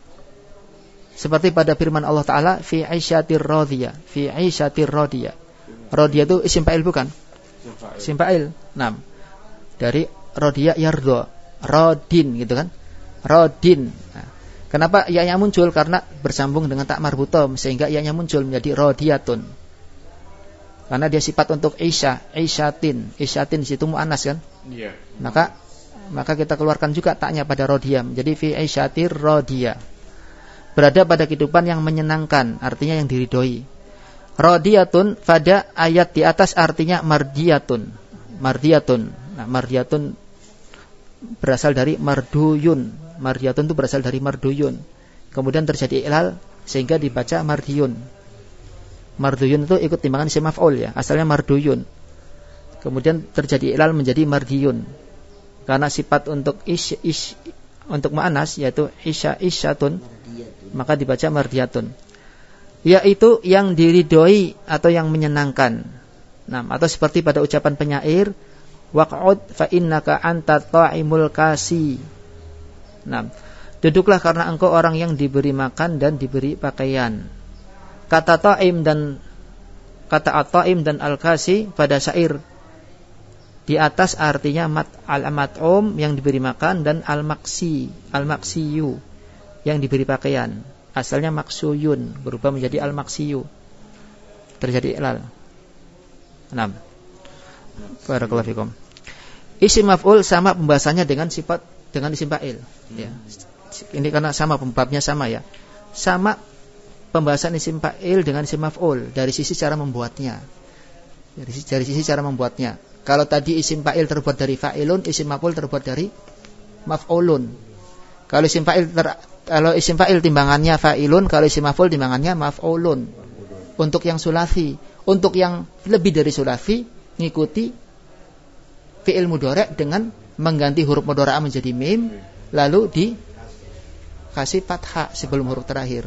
Seperti pada firman Allah Ta'ala, fi 'aisyatir radiyah, fi 'aisyatir radiyah. Radiyah itu isim fa'il bukan? Isim fa'il. 6. Dari radiyah yardo, radin gitu kan? Radin. Nah, kenapa ya-nya muncul? Karena bersambung dengan tak marbutom, sehingga ya-nya muncul menjadi radiyatun. Karena dia sifat untuk isya, isyatin. Isyatin di situ muannas kan? Iya. Maka kita keluarkan juga taknya pada radiyah, menjadi fi isyatir radiyah. Berada pada kehidupan yang menyenangkan, artinya yang diridhoi. Radiyatun pada ayat di atas artinya mardiyatun. Mardiyatun. Nah, mardiyatun berasal dari marduyun. Mardiyatun itu berasal dari marduyun. Kemudian terjadi ilal sehingga dibaca mardiyun. Marduyun itu ikut timbangan isim maf'ul ya, asalnya marduyun. Kemudian terjadi ilal menjadi mardiyun. Karena sifat untuk untuk mu'annas yaitu isyatun, maka dibaca mardiyatun. Yaitu yang diridhoi atau yang menyenangkan. Nah, atau seperti pada ucapan penyair, waq'ud fa innaka anta ta'imul kasi. Nah, duduklah karena engkau orang yang diberi makan dan diberi pakaian. Kata ta'im dan kata at-ta'im dan al-kasi pada syair di atas artinya al-mat'um, yang diberi makan, dan al-maksiyu, yang diberi pakaian. Asalnya maksuyun, berubah menjadi al-maksiyu. Terjadi ilal. 6. Barakallahu fikum. Isim maf'ul sama pembahasannya dengan isim fa'il. Ya. Ini karena sama pembabnya sama ya. Sama pembahasan isim fa'il dengan isim maf'ul dari sisi cara membuatnya. Dari sisi cara membuatnya. Kalau tadi isim fa'il terbuat dari fa'ilun, isim maf'ul terbuat dari maf'ulun. Kalau isim fa'il timbangannya fa'ilun, kalau isim maf'ul timbangannya maf'ulun. Untuk yang sulasi, untuk yang lebih dari sulasi, ngikuti fi'il mudhari' dengan mengganti huruf mudhari'ah menjadi mim, lalu dikasih fathah sebelum huruf terakhir.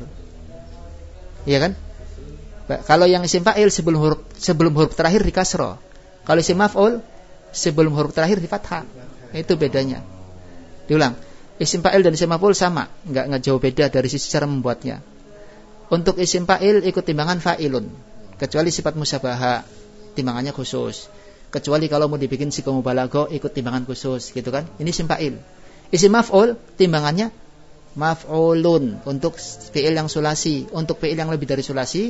Iya kan? Kalau yang isim fa'il sebelum huruf terakhir di kasrah. Kalau isim maf'ul sebelum huruf terakhir di fathah. Itu bedanya. Diulang. Isim fa'il dan isim maf'ul sama, enggak jauh beda dari sisi cara membuatnya. Untuk isim fa'il ikut timbangan fa'ilun, kecuali sifat musyabaha timbangannya khusus. Kecuali kalau mau dibikin siga mubalaghah ikut timbangan khusus, gitu kan? Ini isim fa'il. Isim maf'ul timbangannya maf'ulun untuk fi'il yang sulasi. Untuk fi'il yang lebih dari sulasi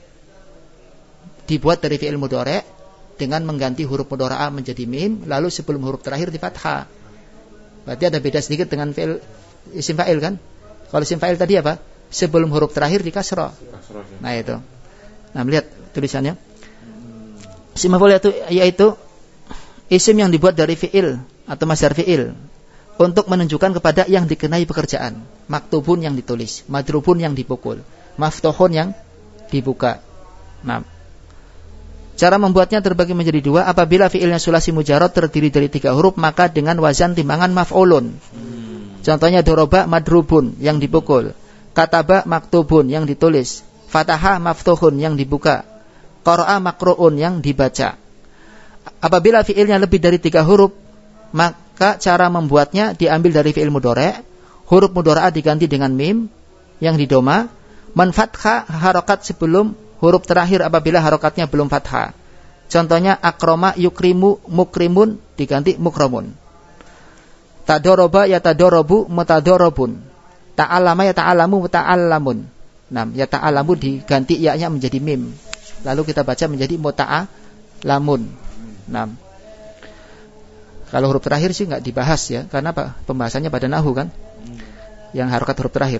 dibuat dari fi'il mudhari' dengan mengganti huruf mudhari'ah menjadi mim, lalu sebelum huruf terakhir di fathah. Berarti ada beda sedikit dengan fi'il isim fa'il kan? Kalau isim fa'il tadi apa? Sebelum huruf terakhir di kasrah. Nah itu. Nah lihat tulisannya. Isim maf'ul yaitu isim yang dibuat dari fi'il atau masdar fi'il untuk menunjukkan kepada yang dikenai pekerjaan. Maktubun yang ditulis, madrubun yang dipukul, maftuhun yang dibuka. Nah, cara membuatnya terbagi menjadi dua. Apabila fi'ilnya sulasi mujarrad terdiri dari 3 huruf, maka dengan wazan timbangan maf'ulun. Contohnya doroba madrubun yang dipukul, kataba maktubun yang ditulis, fataha maftuhun yang dibuka, qara'a maqru'un yang dibaca. Apabila fi'ilnya lebih dari 3 huruf, maka cara membuatnya diambil dari fi'il mudhari', huruf mudhari'ah diganti dengan mim yang didoma, menfathah harokat sebelum huruf terakhir apabila harokatnya belum fathah. Contohnya akroma yukrimu mukrimun diganti mukramun. Tadoroba yatadorobu mutadorobun. Ta'allama yata'allamu muta'allamun. Nah, yata'allamu diganti ya-nya menjadi mim. Lalu kita baca menjadi muta'allamun. Nah, kalau huruf terakhir sih nggak dibahas ya, karena apa? Pembahasannya pada nahwu kan, yang harokat huruf terakhir.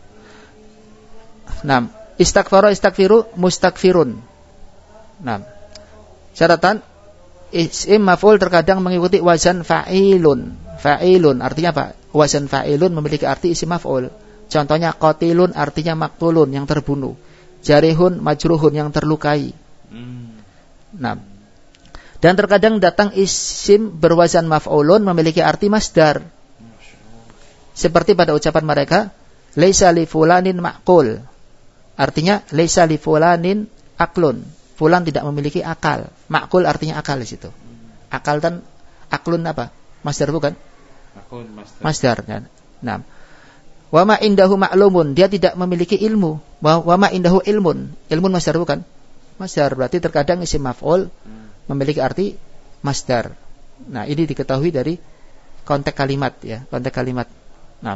Nah, istaghfara istaghfiru mustakfirun. Nah, syaratan isim maf'ul terkadang mengikuti wazan fa'ilun. Fa'ilun artinya apa? Wazan fa'ilun memiliki arti isim maf'ul. Contohnya qatilun artinya maktulun yang terbunuh, jarihun majruhun yang terlukai. Nah, dan terkadang datang isim berwazan maf'ulun memiliki arti masdar. Seperti pada ucapan mereka, laisa li fulanin ma'qul. Artinya laisa li fulanin aklun. Fulan tidak memiliki akal. Ma'qul artinya akal di situ. Akal dan aklun apa? Masdar bukan? Akul masdar kan. Nah, wa ma indahu ma'lumun, dia tidak memiliki ilmu. Wa ma indahu ilmun. Ilmun masdar bukan? Masdar berarti terkadang isim maf'ul memiliki arti masdar. Nah, ini diketahui dari konteks kalimat ya, konteks kalimat. Nah,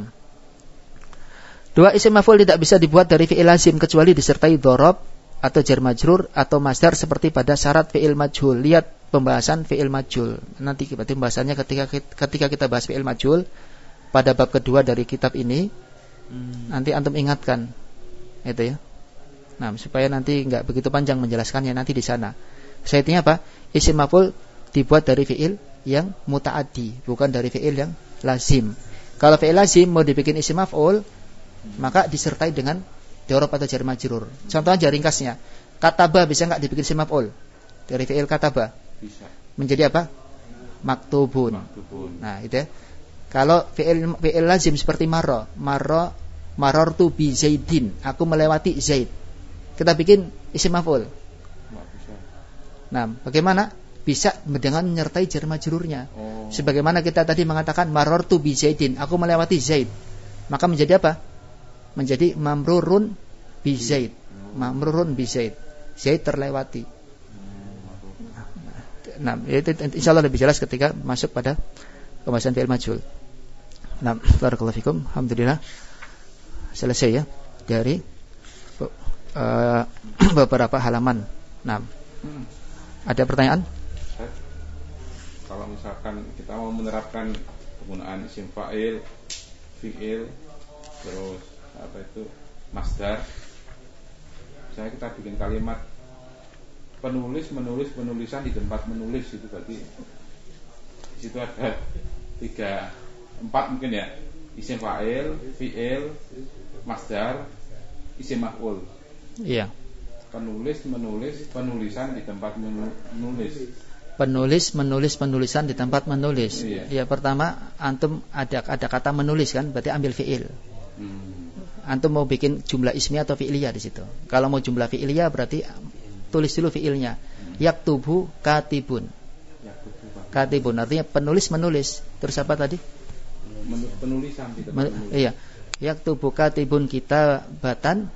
2 isim maf'ul tidak bisa dibuat dari fi'il lazim kecuali disertai dhorob atau jar majrur atau masdar seperti pada syarat fi'il majhul. Lihat pembahasan fi'il majhul. Nanti pembahasannya ketika kita bahas fi'il majhul pada bab kedua dari kitab ini. Nanti antum ingatkan itu ya. Nah, supaya nanti enggak begitu panjang menjelaskannya nanti di sana. Syaratnya apa? Isim maf'ul dibuat dari fi'il yang muta'addi, bukan dari fi'il yang lazim. Kalau fi'il lazim mau dibikin isim maf'ul, maka disertai dengan dhorob atau jar majrur. Contohnya ringkasnya, kataba bisa enggak dibikin isim maf'ul? Dari fi'il kataba. Bisa. Menjadi apa? Maktubun. Nah, itu ya. Kalau fi'il lazim seperti marartu bi Zaidin, aku melewati Zaid. Kita bikin isim maf'ul. Nah, bagaimana? Bisa dengan menyertai jar majrurnya. Sebagaimana kita tadi mengatakan marartu bi Zaidin, aku melewati Zaid. Maka menjadi apa? Menjadi mamrurun bi Zaid. Mamrurun bi Zaid. Zaid terlewati. Nah, itu insyaallah lebih jelas ketika masuk pada pembahasan fi'il majhul. Nah, barakallahu fikum. Alhamdulillah selesai ya dari beberapa halaman. Nah, ada pertanyaan? Kalau misalkan kita mau menerapkan penggunaan isim fa'il, fi'il, terus apa itu masdar, misalnya kita bikin kalimat penulisan di tempat menulis, itu berarti di situ ada 3, 4 mungkin ya, Isim fa'il, fi'il, masdar, isim maf'ul. Iya. Penulis menulis, penulisan di tempat menulis. Penulisan di tempat menulis. Iya. Ya, pertama antum ada kata menulis kan, berarti ambil fi'il. Antum mau bikin jumlah ismiyah atau fi'liyah di situ. Kalau mau jumlah fi'liyah berarti tulis dulu fi'ilnya. Yaktubu katibun. Katibun artinya penulis menulis. Terus apa tadi? Penulisan di tempat menulis. Iya. Yaktubu katibun kitabatan.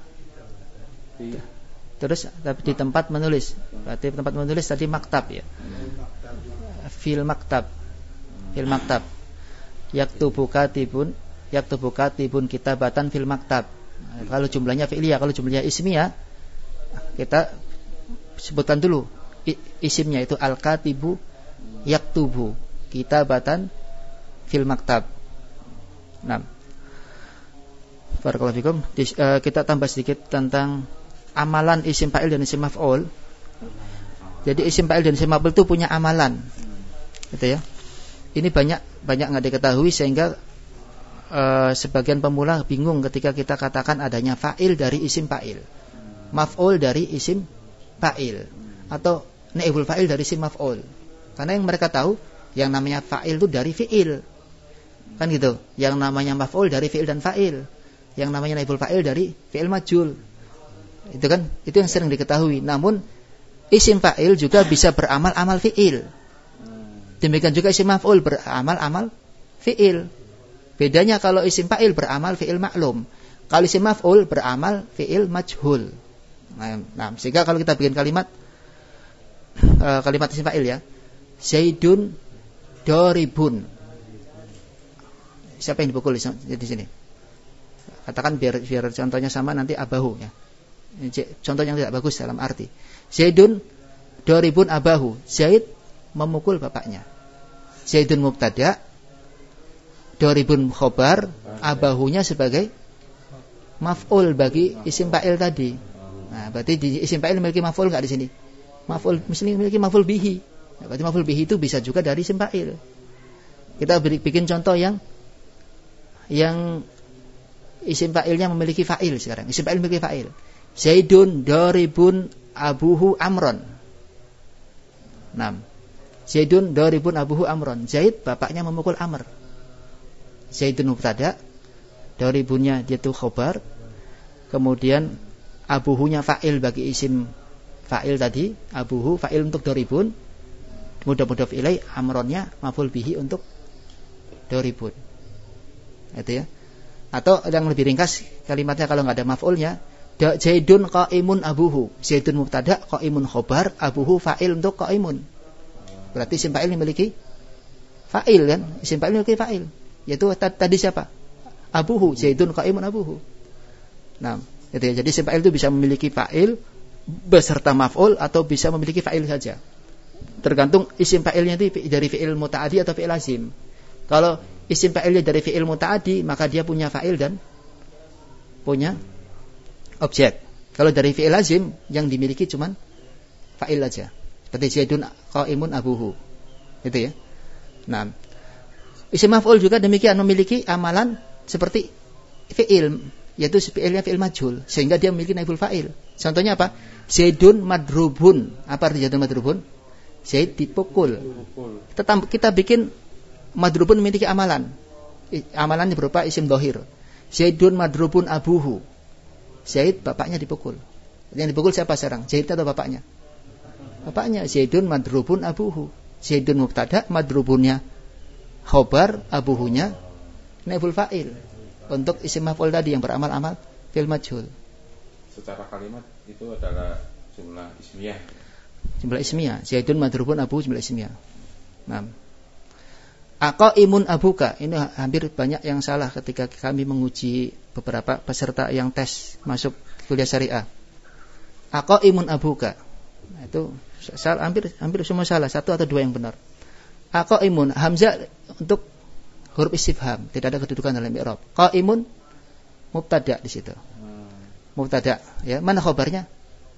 Terus di tempat menulis. Berarti tempat menulis tadi maktab ya. Fil maktab. Yaktubu katibun kitabatan fil maktab. Kalau jumlahnya fi'liyah, kalau jumlahnya ismiyah kita sebutkan dulu isimnya itu al-katibu yaktubu kitabatan fil maktab. Nah, barakallahu fikum. Kita tambah sedikit tentang amalan isim fa'il dan isim maf'ul. Jadi isim fa'il dan isim maf'ul itu punya amalan, gitu ya. Ini banyak nggak diketahui sehingga sebagian pemula bingung ketika kita katakan adanya fa'il dari isim fa'il, maf'ul dari isim fa'il, atau naibul fa'il dari isim maf'ul. Karena yang mereka tahu yang namanya fa'il itu dari fi'il, kan gitu. Yang namanya maf'ul dari fi'il dan fa'il. Yang namanya naibul fa'il dari fi'il majhul. Itu kan, itu yang sering diketahui. Namun isim fa'il juga bisa beramal amal fi'il. Demikian juga isim maf'ul beramal amal fi'il. Bedanya kalau isim fa'il beramal fi'il maklum, kalau isim maf'ul beramal fi'il majhul. Nah, sehingga kalau kita bikin kalimat isim fa'il ya, Zaidun doribun. Siapa yang dipukul di sini? Katakan biar contohnya sama nanti abahu ya. Contoh yang tidak bagus dalam arti. Zaidun doribun abahu. Zaid memukul bapaknya. Zaidun mubtada, doribun khobar, abahunya sebagai maf'ul bagi isim fa'il tadi. Nah, berarti di isim fa'il memiliki maf'ul enggak di sini? Maf'ul mesti memiliki maf'ul bihi. Nah, berarti maf'ul bihi itu bisa juga dari isim fa'il. Kita bikin contoh yang isim fa'ilnya memiliki fa'il sekarang. Isim fa'il memiliki fa'il. Zaidun doribun abuhu amron. 6. Zaidun doribun abuhu amron. Zaid bapaknya memukul Amr. Zaidun mubtada, doribunnya dia itu khobar, kemudian abuhunya fa'il bagi isim fa'il tadi, abuhu fa'il untuk doribun, mudhaf ilai, amronnya maf'ul bihi untuk doribun. Itu ya. Atau yang lebih ringkas kalimatnya kalau nggak ada maf'ulnya, Zaidun qa'imun abuhu. Zaidun mubtada, qa'imun khobar, abuhu fa'il untuk qa'imun. Berarti isim fa'il memiliki fa'il kan? Isim fa'il memiliki fa'il. Yaitu tadi siapa? Abuhu, Zaidun qa'imun abuhu. Nah, itu ya. Jadi isim fa'il itu bisa memiliki fa'il beserta maf'ul atau bisa memiliki fa'il saja. Tergantung isim fa'ilnya itu dari fi'il muta'addi atau fi'il lazim. Kalau isim fa'ilnya dari fi'il muta'addi, maka dia punya fa'il dan punya objek. Kalau dari fi'il lazim yang dimiliki cuman fa'il aja. Seperti Zaidun qa'imun abuhu. Itu ya. Nah, isim maf'ul juga demikian memiliki amalan seperti fi'il, yaitu fi'ilnya fi'il majhul, sehingga dia memiliki naibul fa'il. Contohnya apa? Zaidun madrubun. Apa arti Zaidun madrubun? Zaid dipukul. Kita bikin madrubun memiliki amalan. Amalannya berupa isim dhahir. Zaidun madrubun abuhu. Zaid bapaknya dipukul. Yang dipukul siapa sekarang? Zaid atau bapaknya? Bapaknya. Zaidun madrubun abuhu. Zaidun mubtada, madrubunnya khobar, abuhunya naibul fa'il untuk isim maf'ul tadi yang beramal-amal fil majhul. Secara kalimat itu adalah jumlah ismiyah. Jumlah ismiyah. Zaidun madrubun abuhu jumlah ismiyah. Nah, aqaimun abuka. Ini hampir banyak yang salah ketika kami menguji beberapa peserta yang tes masuk kuliah syariah. Aqaimun abuka. Nah, itu hampir semua salah, satu atau dua yang benar. Qaimun, hamzah untuk huruf istifham, tidak ada kedudukan dalam i'rab. Qaimun mubtada di situ. Mubtada, ya. Mana khabarnya?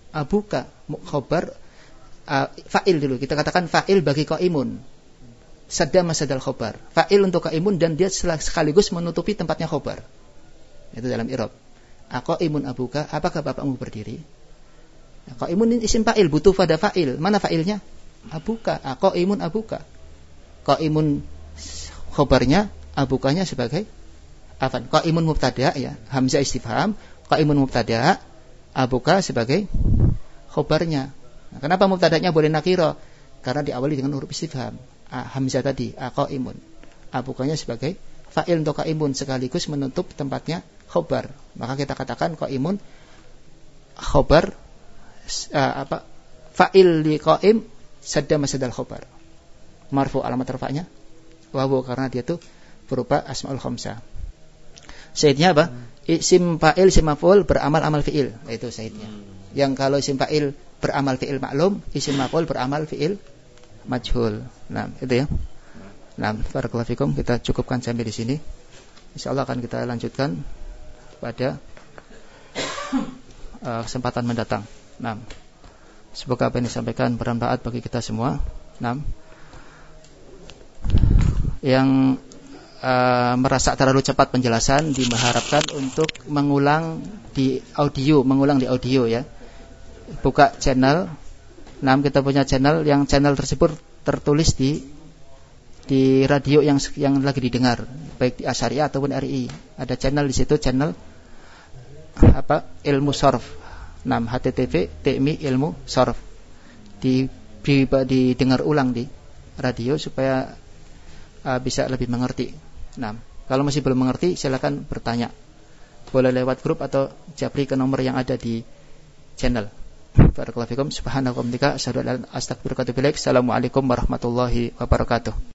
Abuka, khabar fa'il dulu. Kita katakan fa'il bagi qaimun. sadda masadal khobar. Fa'il untuk qaimun dan dia sekaligus menutupi tempatnya khobar. Itu dalam i'rab. Aqaimun abuka, apakah bapakmu berdiri? Qaimun ini isim fa'il, butuh pada fa'il. Mana fa'ilnya? Abuka. Aqaimun abuka. Qaimun khobarnya, abukanya sebagai afan. Qaimun mubtada ya, hamzah istifham, qaimun mubtada, abuka sebagai khobarnya. Nah, kenapa mubtadanya boleh nakira? Karena diawali dengan huruf istifham. Hamzah tadi, qaimun. Abukanya sebagai fa'il untuk qaimun sekaligus menutup tempatnya khobar. Maka kita katakan qaimun khobar fa'il li qaim sadda masadal khobar. Marfu alamat rafa'nya wawu karena dia tuh berupa asmaul khamsah. Syahidnya apa? Isim fa'il, isim maf'ul beramal amal fi'il. Itu syahidnya. Yang kalau isim fa'il beramal fi'il maklum, isim maf'ul beramal fi'il majhul. Nah, itu ya. Nah, barakallahu fikum, kita cukupkan sampai di sini. Insyaallah akan kita lanjutkan pada kesempatan mendatang. Nah, semoga apa yang disampaikan bermanfaat bagi kita semua. Nah, yang merasa terlalu cepat penjelasan diharapkan untuk mengulang di audio ya. Buka channel. Nah, kita punya channel yang channel tersebut tertulis di radio yang lagi didengar, baik di Asyariah ataupun RI. Ada channel di situ, channel ilmu sorf. Nah, http TMI ilmu sorf. Didengar ulang di radio supaya bisa lebih mengerti. Nah, kalau masih belum mengerti silakan bertanya. Boleh lewat grup atau japri ke nomor yang ada di channel. Barakallahu fikum, subhanallahi wa bihamdihi, asyhadu an la ilaha illa anta, astaghfiruka wa atubu ilaik. Assalamualaikum warahmatullahi wabarakatuh.